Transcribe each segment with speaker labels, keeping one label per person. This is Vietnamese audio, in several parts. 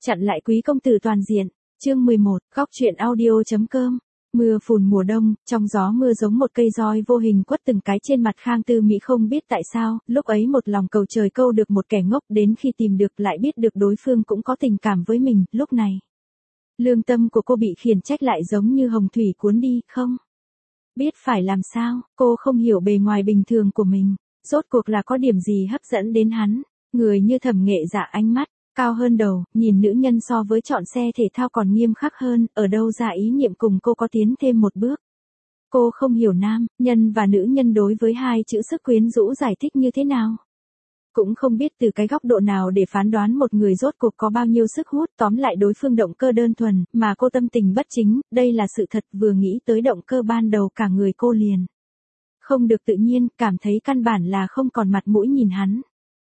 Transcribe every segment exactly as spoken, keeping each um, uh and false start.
Speaker 1: Chặn lại quý công tử toàn diện. Chương mười một, góc truyện audio.com. Mưa phùn mùa đông, trong gió mưa giống một cây roi vô hình quất từng cái trên mặt Khang Tư Mỹ, không biết tại sao, lúc ấy một lòng cầu trời câu được một kẻ ngốc, đến khi tìm được lại biết được đối phương cũng có tình cảm với mình, lúc này. Lương tâm của cô bị khiển trách lại giống như hồng thủy cuốn đi, không biết phải làm sao, cô không hiểu bề ngoài bình thường của mình, rốt cuộc là có điểm gì hấp dẫn đến hắn, người như Thẩm Nghệ Dạ ánh mắt cao hơn đầu, nhìn nữ nhân so với chọn xe thể thao còn nghiêm khắc hơn, ở đâu ra ý niệm cùng cô có tiến thêm một bước. Cô không hiểu nam, nhân và nữ nhân đối với hai chữ sức quyến rũ giải thích như thế nào. Cũng không biết từ cái góc độ nào để phán đoán một người rốt cuộc có bao nhiêu sức hút, tóm lại đối phương động cơ đơn thuần, mà cô tâm tình bất chính, đây là sự thật, vừa nghĩ tới động cơ ban đầu cả người cô liền không được tự nhiên, cảm thấy căn bản là không còn mặt mũi nhìn hắn.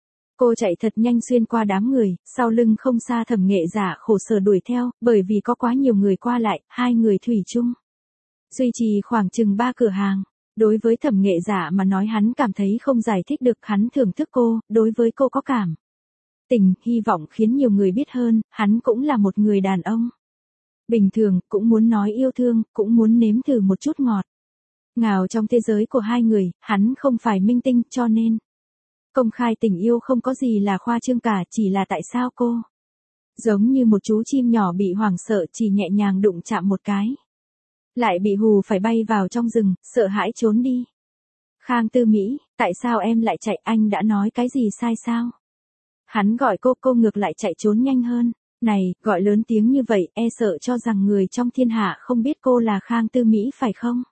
Speaker 1: Cô chạy thật nhanh xuyên qua đám người, sau lưng không xa Thẩm Nghệ Dạ khổ sở đuổi theo, bởi vì có quá nhiều người qua lại, hai người thủy chung duy trì khoảng chừng ba cửa hàng. Đối với Thẩm Nghệ Dạ mà nói hắn cảm thấy không giải thích được, hắn thưởng thức cô, đối với cô có cảm tình, hy vọng khiến nhiều người biết hơn, hắn cũng là một người đàn ông bình thường, cũng muốn nói yêu thương, cũng muốn nếm thử một chút ngọt ngào trong thế giới của hai người, hắn không phải minh tinh, cho nên công khai tình yêu không có gì là khoa trương cả, chỉ là tại sao cô giống như một chú chim nhỏ bị hoảng sợ, chỉ nhẹ nhàng đụng chạm một cái lại bị hù phải bay vào trong rừng, sợ hãi trốn đi. Khang Tư Mỹ, tại sao em lại chạy, anh đã nói cái gì sai sao? Hắn gọi cô, cô ngược lại chạy trốn nhanh hơn. Này, gọi lớn tiếng như vậy, e sợ cho rằng người trong thiên hạ không biết cô là Khang Tư Mỹ phải không?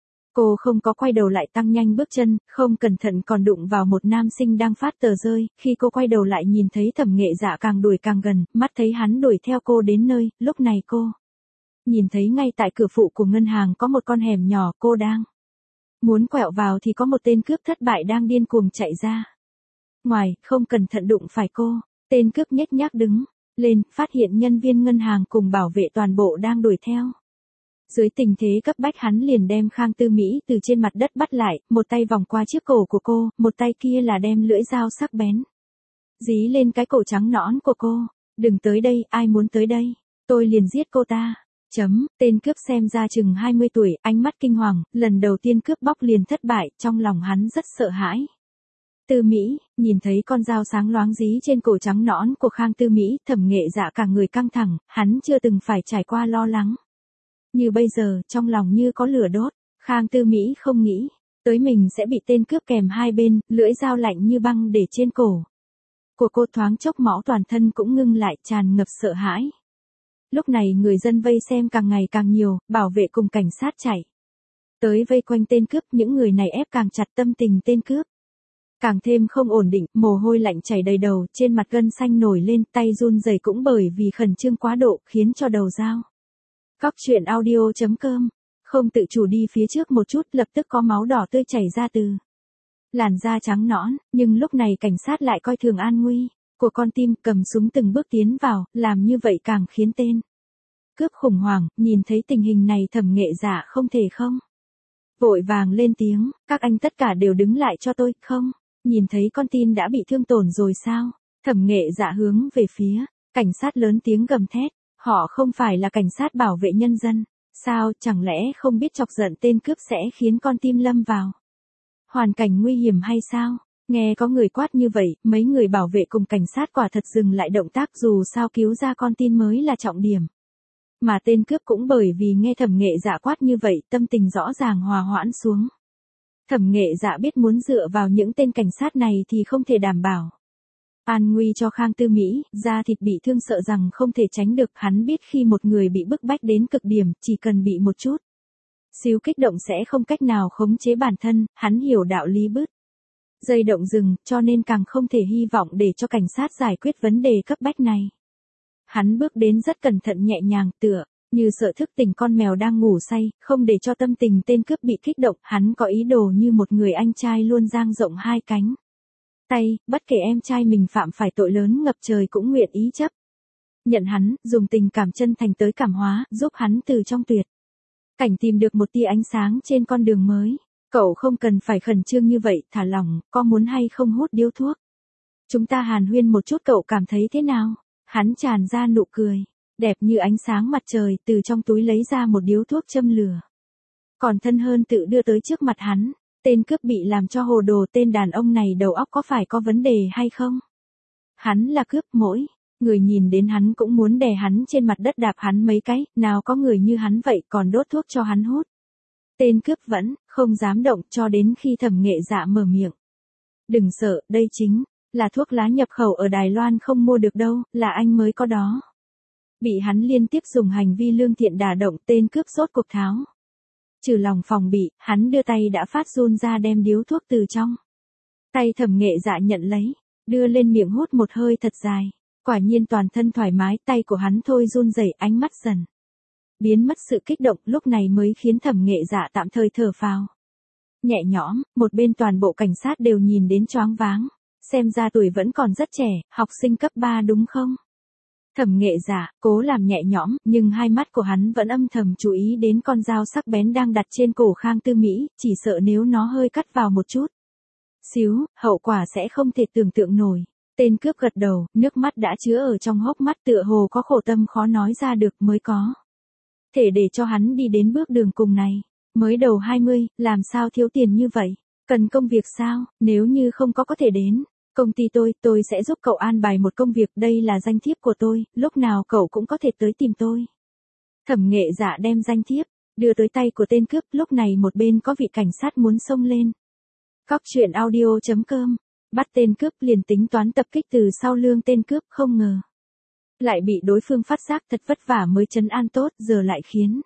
Speaker 1: Cô không có quay đầu lại, tăng nhanh bước chân, không cẩn thận còn đụng vào một nam sinh đang phát tờ rơi, khi cô quay đầu lại nhìn thấy Thẩm Nghệ Dạ càng đuổi càng gần, mắt thấy hắn đuổi theo cô đến nơi, lúc này cô nhìn thấy ngay tại cửa phụ của ngân hàng có một con hẻm nhỏ, cô đang muốn quẹo vào thì có một tên cướp thất bại đang điên cuồng chạy ra ngoài, không cẩn thận đụng phải cô, tên cướp nhếch nhác đứng lên, phát hiện nhân viên ngân hàng cùng bảo vệ toàn bộ đang đuổi theo. Dưới tình thế cấp bách hắn liền đem Khang Tư Mỹ từ trên mặt đất bắt lại, một tay vòng qua chiếc cổ của cô, một tay kia là đem lưỡi dao sắc bén dí lên cái cổ trắng nõn của cô. Đừng tới đây, ai muốn tới đây, tôi liền giết cô ta. Chấm, tên cướp xem ra chừng hai mươi tuổi, ánh mắt kinh hoàng, lần đầu tiên cướp bóc liền thất bại, trong lòng hắn rất sợ hãi. Tư Mỹ, nhìn thấy con dao sáng loáng dí trên cổ trắng nõn của Khang Tư Mỹ, Thẩm Nghệ Dạ cả người căng thẳng, hắn chưa từng phải trải qua lo lắng như bây giờ, trong lòng như có lửa đốt. Khang Tư Mỹ không nghĩ tới mình sẽ bị tên cướp kèm hai bên, lưỡi dao lạnh như băng để trên cổ của cô, thoáng chốc máu toàn thân cũng ngưng lại, tràn ngập sợ hãi. Lúc này người dân vây xem càng ngày càng nhiều, bảo vệ cùng cảnh sát chạy tới vây quanh tên cướp, những người này ép càng chặt, tâm tình tên cướp càng thêm không ổn định, mồ hôi lạnh chảy đầy đầu, trên mặt gân xanh nổi lên, tay run rẩy cũng bởi vì khẩn trương quá độ, khiến cho đầu dao. Góc truyện audio.com, không tự chủ đi phía trước một chút, lập tức có máu đỏ tươi chảy ra từ làn da trắng nõn, nhưng lúc này cảnh sát lại coi thường an nguy của con tim, cầm súng từng bước tiến vào, làm như vậy càng khiến tên cướp khủng hoảng. Nhìn thấy tình hình này, Thẩm Nghệ Dạ không thể không vội vàng lên tiếng, các anh tất cả đều đứng lại cho tôi, không nhìn thấy con tin đã bị thương tổn rồi sao? Thẩm Nghệ Dạ hướng về phía cảnh sát lớn tiếng gầm thét, họ không phải là cảnh sát bảo vệ nhân dân sao, chẳng lẽ không biết chọc giận tên cướp sẽ khiến con tim lâm vào hoàn cảnh nguy hiểm hay sao? Nghe có người quát như vậy, mấy người bảo vệ cùng cảnh sát quả thật dừng lại động tác, dù sao cứu ra con tin mới là trọng điểm. Mà tên cướp cũng bởi vì nghe Thẩm Nghệ Dạ quát như vậy, tâm tình rõ ràng hòa hoãn xuống. Thẩm Nghệ Dạ biết muốn dựa vào những tên cảnh sát này thì không thể đảm bảo an nguy cho Khang Tư Mỹ, da thịt bị thương sợ rằng không thể tránh được, hắn biết khi một người bị bức bách đến cực điểm, chỉ cần bị một chút xíu kích động sẽ không cách nào khống chế bản thân, hắn hiểu đạo lý bứt dây động rừng, cho nên càng không thể hy vọng để cho cảnh sát giải quyết vấn đề cấp bách này. Hắn bước đến rất cẩn thận, nhẹ nhàng, tựa như sợ thức tỉnh con mèo đang ngủ say, không để cho tâm tình tên cướp bị kích động, hắn có ý đồ như một người anh trai luôn dang rộng hai cánh tay, bất kể em trai mình phạm phải tội lớn ngập trời cũng nguyện ý chấp nhận hắn, dùng tình cảm chân thành tới cảm hóa, giúp hắn từ trong tuyệt cảnh tìm được một tia ánh sáng trên con đường mới. Cậu không cần phải khẩn trương như vậy, thả lỏng, có muốn hay không hút điếu thuốc? Chúng ta hàn huyên một chút, cậu cảm thấy thế nào? Hắn tràn ra nụ cười, đẹp như ánh sáng mặt trời, từ trong túi lấy ra một điếu thuốc châm lửa. Còn thân hơn tự đưa tới trước mặt hắn. Tên cướp bị làm cho hồ đồ, tên đàn ông này đầu óc có phải có vấn đề hay không? Hắn là cướp, mỗi người nhìn đến hắn cũng muốn đè hắn trên mặt đất đạp hắn mấy cái, nào có người như hắn vậy còn đốt thuốc cho hắn hút. Tên cướp vẫn không dám động cho đến khi Thẩm Nghệ Dạ mở miệng. Đừng sợ, đây chính là thuốc lá nhập khẩu ở Đài Loan không mua được đâu, là anh mới có đó. Bị hắn liên tiếp dùng hành vi lương thiện đả động, tên cướp sốt cuộc tháo. Trừ lòng phòng bị, hắn đưa tay đã phát run ra đem điếu thuốc từ trong tay Thẩm Nghệ Dạ nhận lấy, đưa lên miệng hút một hơi thật dài. Quả nhiên toàn thân thoải mái, tay của hắn thôi run rẩy, ánh mắt dần biến mất sự kích động, lúc này mới khiến Thẩm Nghệ Dạ tạm thời thở phào nhẹ nhõm. Một bên toàn bộ cảnh sát đều nhìn đến choáng váng, xem ra tuổi vẫn còn rất trẻ, học sinh cấp ba đúng không? Thẩm Nghệ Dạ cố làm nhẹ nhõm, nhưng hai mắt của hắn vẫn âm thầm chú ý đến con dao sắc bén đang đặt trên cổ Khang Tư Mỹ, chỉ sợ nếu nó hơi cắt vào một chút xíu, hậu quả sẽ không thể tưởng tượng nổi. Tên cướp gật đầu, nước mắt đã chứa ở trong hốc mắt, tựa hồ có khổ tâm khó nói ra được mới có thể để cho hắn đi đến bước đường cùng này. Mới đầu hai mươi, làm sao thiếu tiền như vậy? Cần công việc sao? Nếu như không có có thể đến công ty tôi, tôi sẽ giúp cậu an bài một công việc, đây là danh thiếp của tôi, lúc nào cậu cũng có thể tới tìm tôi. Thẩm Nghệ Dạ đem danh thiếp đưa tới tay của tên cướp, lúc này một bên có vị cảnh sát muốn xông lên. Cóc truyện audio chấm com bắt tên cướp, liền tính toán tập kích từ sau lưng tên cướp, không ngờ lại bị đối phương phát giác, thật vất vả mới trấn an tốt, giờ lại khiến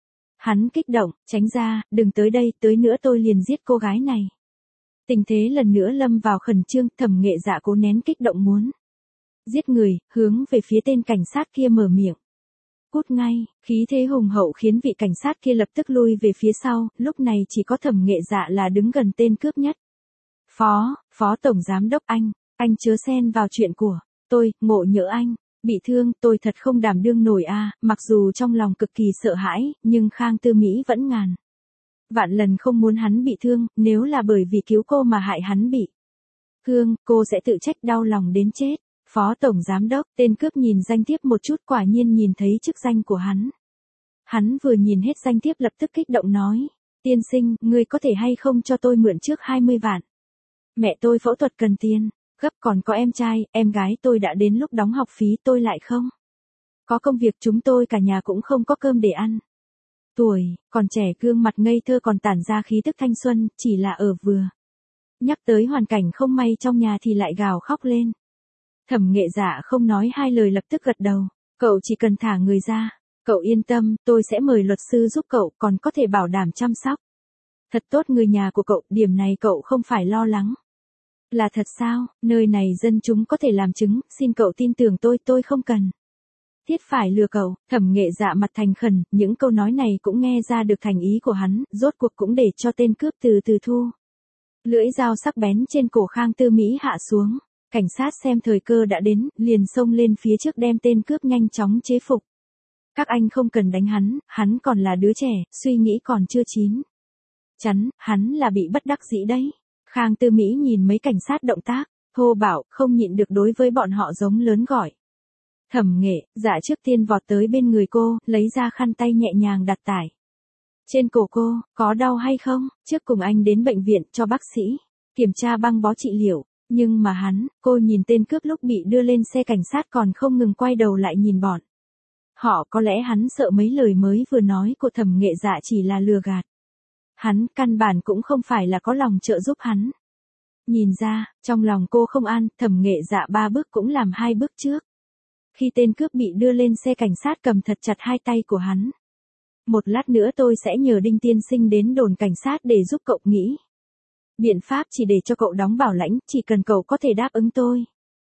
Speaker 1: hắn kích động, tránh ra, đừng tới đây, tới nữa tôi liền giết cô gái này. Tình thế lần nữa lâm vào khẩn trương, Thẩm Nghệ Dạ cố nén kích động muốn giết người, hướng về phía tên cảnh sát kia mở miệng. Cút ngay, khí thế hùng hậu khiến vị cảnh sát kia lập tức lui về phía sau, lúc này chỉ có Thẩm Nghệ Dạ là đứng gần tên cướp nhất. Phó, Phó Tổng Giám Đốc anh, anh chớ xen vào chuyện của tôi, ngộ nhỡ anh bị thương, tôi thật không đảm đương nổi a. Mặc dù trong lòng cực kỳ sợ hãi, nhưng Khang Tư Mỹ vẫn ngàn vạn lần không muốn hắn bị thương, nếu là bởi vì cứu cô mà hại hắn bị thương, cô sẽ tự trách đau lòng đến chết. Phó Tổng Giám Đốc, tên cướp nhìn danh thiếp một chút, quả nhiên nhìn thấy chức danh của hắn. Hắn vừa nhìn hết danh thiếp lập tức kích động nói, tiên sinh, ngươi có thể hay không cho tôi mượn trước hai mươi vạn. Mẹ tôi phẫu thuật cần tiền, gấp, còn có em trai, em gái tôi đã đến lúc đóng học phí, tôi lại không có công việc, chúng tôi cả nhà cũng không có cơm để ăn. Tuổi còn trẻ, gương mặt ngây thơ còn tản ra khí tức thanh xuân, chỉ là ở vừa nhắc tới hoàn cảnh không may trong nhà thì lại gào khóc lên. Thẩm Nghệ Dạ không nói hai lời lập tức gật đầu, cậu chỉ cần thả người ra, cậu yên tâm, tôi sẽ mời luật sư giúp cậu, còn có thể bảo đảm chăm sóc thật tốt người nhà của cậu, điểm này cậu không phải lo lắng. Là thật sao? Nơi này dân chúng có thể làm chứng, xin cậu tin tưởng tôi, tôi không cần thiết phải lừa cậu. Thẩm Nghệ Dạ mặt thành khẩn, những câu nói này cũng nghe ra được thành ý của hắn, rốt cuộc cũng để cho tên cướp từ từ thu lưỡi dao sắc bén trên cổ Khang Tư Mỹ hạ xuống. Cảnh sát xem thời cơ đã đến, liền xông lên phía trước đem tên cướp nhanh chóng chế phục. Các anh không cần đánh hắn, hắn còn là đứa trẻ, suy nghĩ còn chưa chín chắn, hắn là bị bất đắc dĩ đấy. Khang Tư Mỹ nhìn mấy cảnh sát động tác thô bạo, không nhịn được đối với bọn họ giống lớn gọi. Thẩm Nghệ Dạ trước tiên vọt tới bên người cô, lấy ra khăn tay nhẹ nhàng đặt tải trên cổ cô. Có đau hay không? Trước cùng anh đến bệnh viện cho bác sĩ kiểm tra băng bó trị liệu. Nhưng mà hắn, cô nhìn tên cướp lúc bị đưa lên xe cảnh sát còn không ngừng quay đầu lại nhìn bọn họ, có lẽ hắn sợ mấy lời mới vừa nói của Thẩm Nghệ Dạ chỉ là lừa gạt hắn, căn bản cũng không phải là có lòng trợ giúp hắn. Nhìn ra, trong lòng cô không an, Thẩm Nghệ Dạ ba bước cũng làm hai bước trước. Khi tên cướp bị đưa lên xe cảnh sát cầm thật chặt hai tay của hắn. Một lát nữa tôi sẽ nhờ Đinh tiên sinh đến đồn cảnh sát để giúp cậu nghĩ biện pháp, chỉ để cho cậu đóng bảo lãnh, chỉ cần cậu có thể đáp ứng tôi.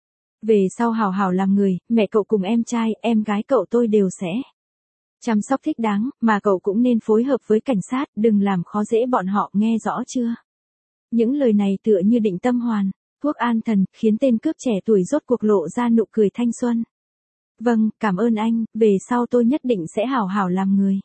Speaker 1: Về sau hào hào làm người, mẹ cậu cùng em trai, em gái cậu tôi đều sẽ chăm sóc thích đáng, mà cậu cũng nên phối hợp với cảnh sát, đừng làm khó dễ bọn họ, nghe rõ chưa? Những lời này tựa như định tâm hoàn, thuốc an thần, khiến tên cướp trẻ tuổi rốt cuộc lộ ra nụ cười thanh xuân. Vâng, cảm ơn anh, về sau tôi nhất định sẽ hào hào làm người.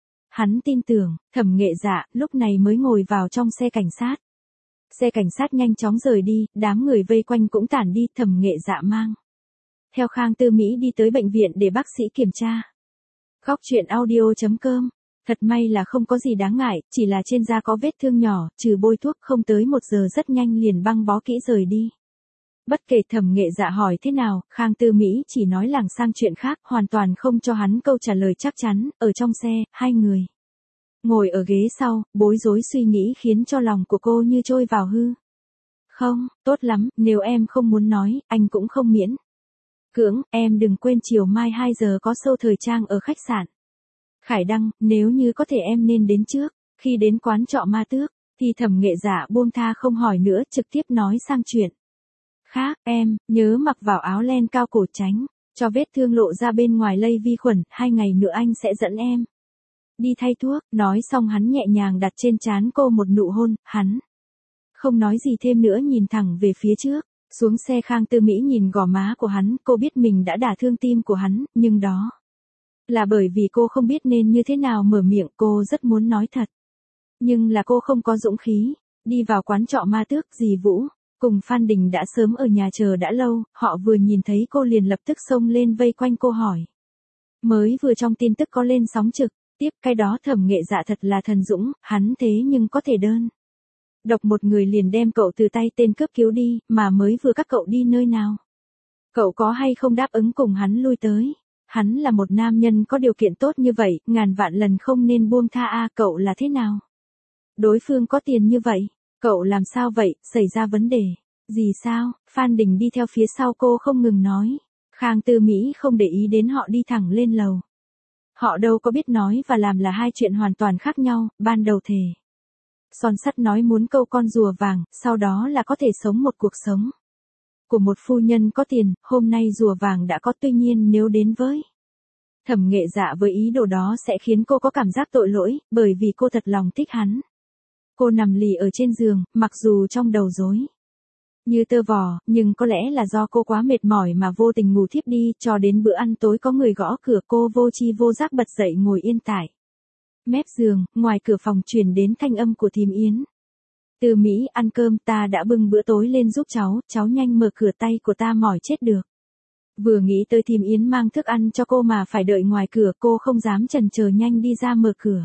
Speaker 1: Hắn tin tưởng. Thẩm Nghệ Dạ lúc này mới ngồi vào trong xe cảnh sát. Xe cảnh sát nhanh chóng rời đi, đám người vây quanh cũng tản đi, Thẩm Nghệ Dạ mang theo Khang Tư Mỹ đi tới bệnh viện để bác sĩ kiểm tra. Góc truyện audio chấm com. Thật may là không có gì đáng ngại, chỉ là trên da có vết thương nhỏ, trừ bôi thuốc không tới một giờ rất nhanh liền băng bó kỹ rời đi. Bất kể Thẩm Nghệ Dạ hỏi thế nào, Khang Tư Mỹ chỉ nói lảng sang chuyện khác, hoàn toàn không cho hắn câu trả lời chắc chắn. Ở trong xe, hai người ngồi ở ghế sau, bối rối suy nghĩ khiến cho lòng của cô như trôi vào hư. Không, tốt lắm, nếu em không muốn nói, anh cũng không miễn cưỡng, em đừng quên chiều mai hai giờ có show thời trang ở khách sạn Khải Đăng, nếu như có thể em nên đến trước. Khi đến quán trọ Ma Tước, thì Thẩm Nghệ Dạ buông tha không hỏi nữa, trực tiếp nói sang chuyện khác. Em nhớ mặc vào áo len cao cổ tránh cho vết thương lộ ra bên ngoài lây vi khuẩn, hai ngày nữa anh sẽ dẫn em đi thay thuốc. Nói xong hắn nhẹ nhàng đặt trên trán cô một nụ hôn. Hắn không nói gì thêm nữa, nhìn thẳng về phía trước. Xuống xe, Khang Tư Mỹ nhìn gò má của hắn, cô biết mình đã đả thương tim của hắn, nhưng đó là bởi vì cô không biết nên như thế nào mở miệng. Cô rất muốn nói thật, nhưng là cô không có dũng khí. Đi vào quán trọ Ma Tước, dì Vũ cùng Phan Đình đã sớm ở nhà chờ đã lâu, họ vừa nhìn thấy cô liền lập tức xông lên vây quanh cô hỏi. Mới vừa trong tin tức có lên sóng trực tiếp, cái đó Thẩm Nghệ Dạ thật là thần dũng, hắn thế nhưng có thể đơn độc một người liền đem cậu từ tay tên cướp cứu đi, mà mới vừa các cậu đi nơi nào? Cậu có hay không đáp ứng cùng hắn lui tới? Hắn là một nam nhân có điều kiện tốt như vậy, ngàn vạn lần không nên buông tha a. Cậu là thế nào? Đối phương có tiền như vậy, cậu làm sao vậy, xảy ra vấn đề gì sao? Phan Đình đi theo phía sau cô không ngừng nói. Khang Tư Mỹ không để ý đến họ, đi thẳng lên lầu. Họ đâu có biết nói và làm là hai chuyện hoàn toàn khác nhau. Ban đầu thề son sắt nói muốn câu con rùa vàng, sau đó là có thể sống một cuộc sống của một phu nhân có tiền. Hôm nay rùa vàng đã có, tuy nhiên nếu đến với Thẩm Nghệ Dạ với ý đồ đó sẽ khiến cô có cảm giác tội lỗi, bởi vì cô thật lòng thích hắn. Cô nằm lì ở trên giường, mặc dù trong đầu rối như tơ vò, nhưng có lẽ là do cô quá mệt mỏi mà vô tình ngủ thiếp đi. Cho đến bữa ăn tối có người gõ cửa, cô vô tri vô giác bật dậy ngồi yên tại mép giường. Ngoài cửa phòng truyền đến thanh âm của Thím Yến. Tư Mỹ, ăn cơm, ta đã bưng bữa tối lên giúp cháu, cháu nhanh mở cửa, tay của ta mỏi chết được. Vừa nghĩ tới Thím Yến mang thức ăn cho cô mà phải đợi ngoài cửa, cô không dám chần chờ, nhanh đi ra mở cửa.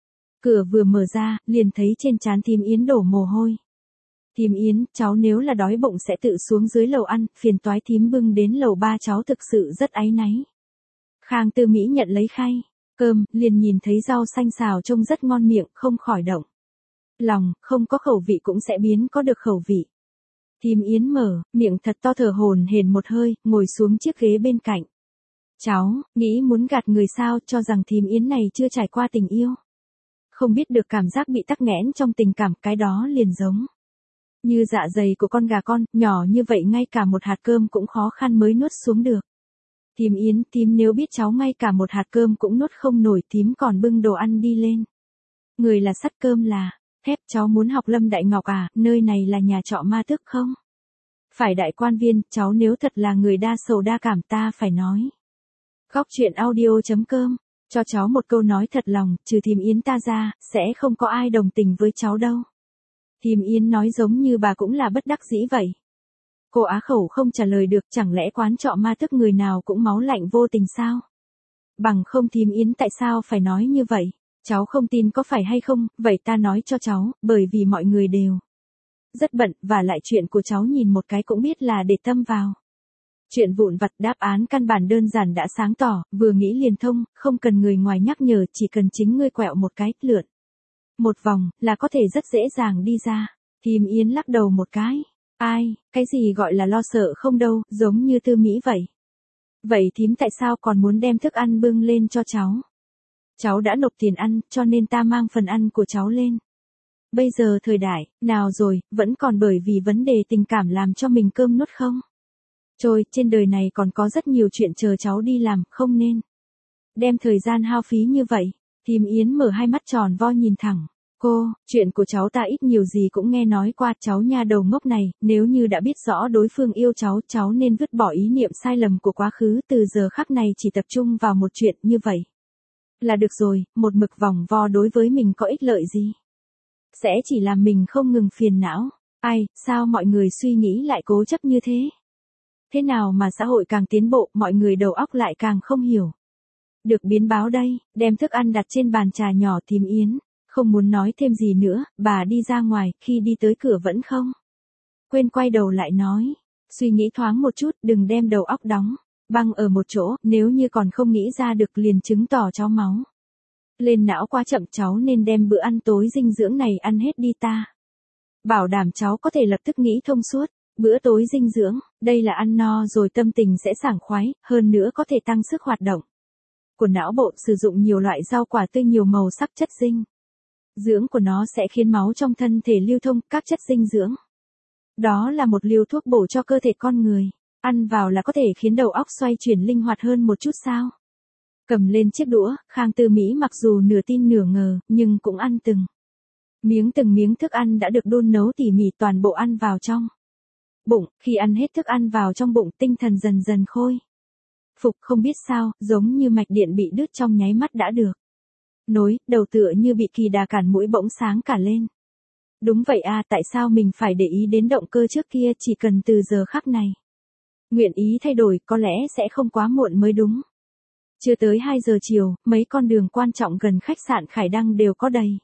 Speaker 1: Cửa vừa mở ra, liền thấy trên trán Thím Yến đổ mồ hôi. Thím Yến, cháu nếu là đói bụng sẽ tự xuống dưới lầu ăn, phiền toái thím bưng đến lầu ba, cháu thực sự rất áy náy. Khang Tư Mỹ nhận lấy khay cơm, liền nhìn thấy rau xanh xào trông rất ngon miệng, không khỏi động lòng, không có khẩu vị cũng sẽ biến có được khẩu vị. Thím Yến mở miệng thật to, thở hổn hển một hơi, ngồi xuống chiếc ghế bên cạnh. Cháu nghĩ muốn gạt người sao, cho rằng Thím Yến này chưa trải qua tình yêu, không biết được cảm giác bị tắc nghẽn trong tình cảm, cái đó liền giống như dạ dày của con gà con, nhỏ như vậy ngay cả một hạt cơm cũng khó khăn mới nuốt xuống được. Thím Yến, thím nếu biết cháu ngay cả một hạt cơm cũng nuốt không nổi, thím còn bưng đồ ăn đi lên. Người là sắt, cơm là thép, cháu muốn học Lâm Đại Ngọc à, nơi này là nhà trọ Ma Tước không phải đại quan viên, cháu nếu thật là người đa sầu đa cảm ta phải nói. Góc truyện audio chấm com, cho cháu một câu nói thật lòng, trừ Thím Yến ta ra, sẽ không có ai đồng tình với cháu đâu. Thím Yến nói giống như bà cũng là bất đắc dĩ vậy. Cô á khẩu không trả lời được, chẳng lẽ quán trọ Ma Tước người nào cũng máu lạnh vô tình sao? Bằng không Thím Yến tại sao phải nói như vậy? Cháu không tin có phải hay không, vậy ta nói cho cháu, bởi vì mọi người đều rất bận, và lại chuyện của cháu nhìn một cái cũng biết là để tâm vào. Chuyện vụn vặt, đáp án căn bản đơn giản đã sáng tỏ, vừa nghĩ liền thông, không cần người ngoài nhắc nhở, chỉ cần chính ngươi quẹo một cái, lượn một vòng, là có thể rất dễ dàng đi ra. Thím Yến lắc đầu một cái. Ai, cái gì gọi là lo sợ không đâu, giống như Tư Mỹ vậy. Vậy thím tại sao còn muốn đem thức ăn bưng lên cho cháu? Cháu đã nộp tiền ăn, cho nên ta mang phần ăn của cháu lên. Bây giờ thời đại, nào rồi, vẫn còn bởi vì vấn đề tình cảm làm cho mình cơm nuốt không? Trôi, trên đời này còn có rất nhiều chuyện chờ cháu đi làm, không nên đem thời gian hao phí như vậy. Thím Yến mở hai mắt tròn vo nhìn thẳng. Cô, chuyện của cháu ta ít nhiều gì cũng nghe nói qua, cháu nha đầu ngốc này, nếu như đã biết rõ đối phương yêu cháu, cháu nên vứt bỏ ý niệm sai lầm của quá khứ, từ giờ khắc này chỉ tập trung vào một chuyện như vậy là được rồi, một mực vòng vo đối với mình có ích lợi gì? Sẽ chỉ làm mình không ngừng phiền não. Ai, sao mọi người suy nghĩ lại cố chấp như thế? Thế nào mà xã hội càng tiến bộ, mọi người đầu óc lại càng không hiểu. Được biến báo đây, đem thức ăn đặt trên bàn trà nhỏ tìm Yến. Không muốn nói thêm gì nữa, bà đi ra ngoài, khi đi tới cửa vẫn không quên quay đầu lại nói. Suy nghĩ thoáng một chút, đừng đem đầu óc đóng băng ở một chỗ, nếu như còn không nghĩ ra được liền chứng tỏ cháu máu lên não quá chậm, cháu nên đem bữa ăn tối dinh dưỡng này ăn hết đi ta. Bảo đảm cháu có thể lập tức nghĩ thông suốt. Bữa tối dinh dưỡng, đây là ăn no rồi tâm tình sẽ sảng khoái, hơn nữa có thể tăng sức hoạt động của não bộ, sử dụng nhiều loại rau quả tươi nhiều màu sắc chất dinh dưỡng của nó sẽ khiến máu trong thân thể lưu thông các chất dinh dưỡng. Đó là một liều thuốc bổ cho cơ thể con người, ăn vào là có thể khiến đầu óc xoay chuyển linh hoạt hơn một chút sao. Cầm lên chiếc đũa, Khang Tư Mỹ mặc dù nửa tin nửa ngờ, nhưng cũng ăn từng miếng từng miếng thức ăn đã được đun nấu tỉ mỉ, toàn bộ ăn vào trong bụng. Khi ăn hết thức ăn vào trong bụng, tinh thần dần dần khôi phục, không biết sao, giống như mạch điện bị đứt trong nháy mắt đã được nối, đầu tựa như bị kỳ đà cản mũi bỗng sáng cả lên. Đúng vậy à, tại sao mình phải để ý đến động cơ trước kia, chỉ cần từ giờ khắc này nguyện ý thay đổi, có lẽ sẽ không quá muộn mới đúng. Chưa tới hai giờ chiều, mấy con đường quan trọng gần khách sạn Khải Đăng đều có đầy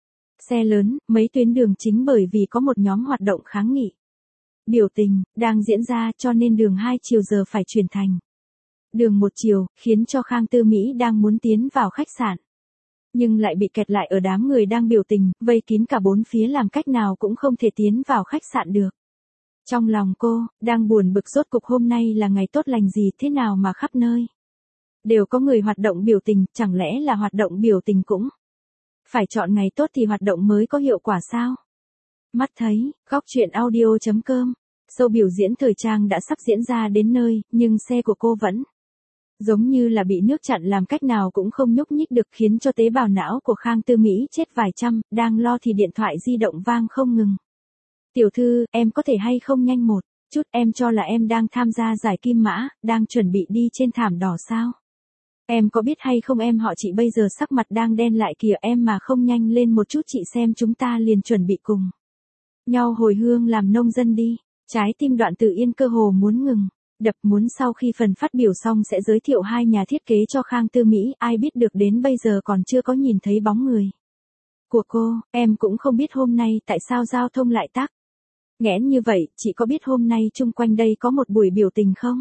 Speaker 1: xe lớn, mấy tuyến đường chính bởi vì có một nhóm hoạt động kháng nghị, biểu tình đang diễn ra, cho nên đường hai chiều giờ phải chuyển thành đường một chiều, khiến cho Khang Tư Mỹ đang muốn tiến vào khách sạn, nhưng lại bị kẹt lại ở đám người đang biểu tình, vây kín cả bốn phía, làm cách nào cũng không thể tiến vào khách sạn được. Trong lòng cô đang buồn bực, rốt cục hôm nay là ngày tốt lành gì thế nào mà khắp nơi đều có người hoạt động biểu tình, chẳng lẽ là hoạt động biểu tình cũng phải chọn ngày tốt thì hoạt động mới có hiệu quả sao? Mắt thấy, góc truyện audio chấm com, show biểu diễn thời trang đã sắp diễn ra đến nơi, nhưng xe của cô vẫn giống như là bị nước chặn, làm cách nào cũng không nhúc nhích được, khiến cho tế bào não của Khang Tư Mỹ chết vài trăm, đang lo thì điện thoại di động vang không ngừng. Tiểu thư, em có thể hay không nhanh một chút, em cho là em đang tham gia giải kim mã, đang chuẩn bị đi trên thảm đỏ sao? Em có biết hay không, em họ chị bây giờ sắc mặt đang đen lại kìa, em mà không nhanh lên một chút chị xem chúng ta liền chuẩn bị cùng nhau hồi hương làm nông dân đi. Trái tim Đoạn Tử Yên cơ hồ muốn ngừng đập, muốn sau khi phần phát biểu xong sẽ giới thiệu hai nhà thiết kế cho Khang Tư Mỹ, ai biết được đến bây giờ còn chưa có nhìn thấy bóng người của cô. Em cũng không biết hôm nay tại sao giao thông lại tắc nghẽn như vậy, chị có biết hôm nay chung quanh đây có một buổi biểu tình không?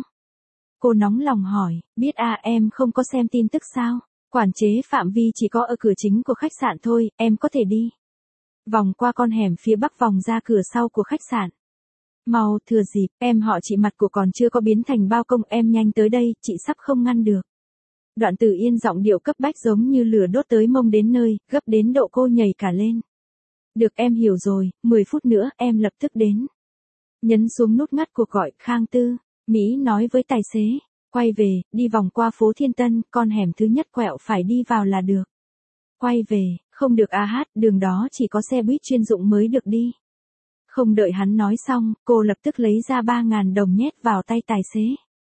Speaker 1: Cô nóng lòng hỏi. Biết à, em không có xem tin tức sao? Quản chế phạm vi chỉ có ở cửa chính của khách sạn thôi, em có thể đi vòng qua con hẻm phía bắc, vòng ra cửa sau của khách sạn. Mau, thừa dịp, em họ chị mặt của còn chưa có biến thành bao công, em nhanh tới đây, chị sắp không ngăn được. Đoạn Tử Yên giọng điệu cấp bách giống như lửa đốt tới mông đến nơi, gấp đến độ cô nhảy cả lên. Được, em hiểu rồi, mười phút nữa, em lập tức đến. Nhấn xuống nút ngắt cuộc gọi, Khang Tư Mỹ nói với tài xế. Quay về, đi vòng qua phố Thiên Tân, con hẻm thứ nhất quẹo phải đi vào là được. Quay về, không được a hát, đường đó chỉ có xe buýt chuyên dụng mới được đi. Không đợi hắn nói xong, cô lập tức lấy ra ba ngàn đồng nhét vào tay tài xế.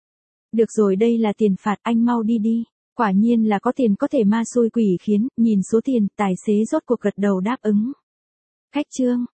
Speaker 1: Được rồi, đây là tiền phạt, anh mau đi đi. Quả nhiên là có tiền có thể ma xui quỷ khiến, nhìn số tiền, tài xế rốt cuộc gật đầu đáp ứng. Khách trương,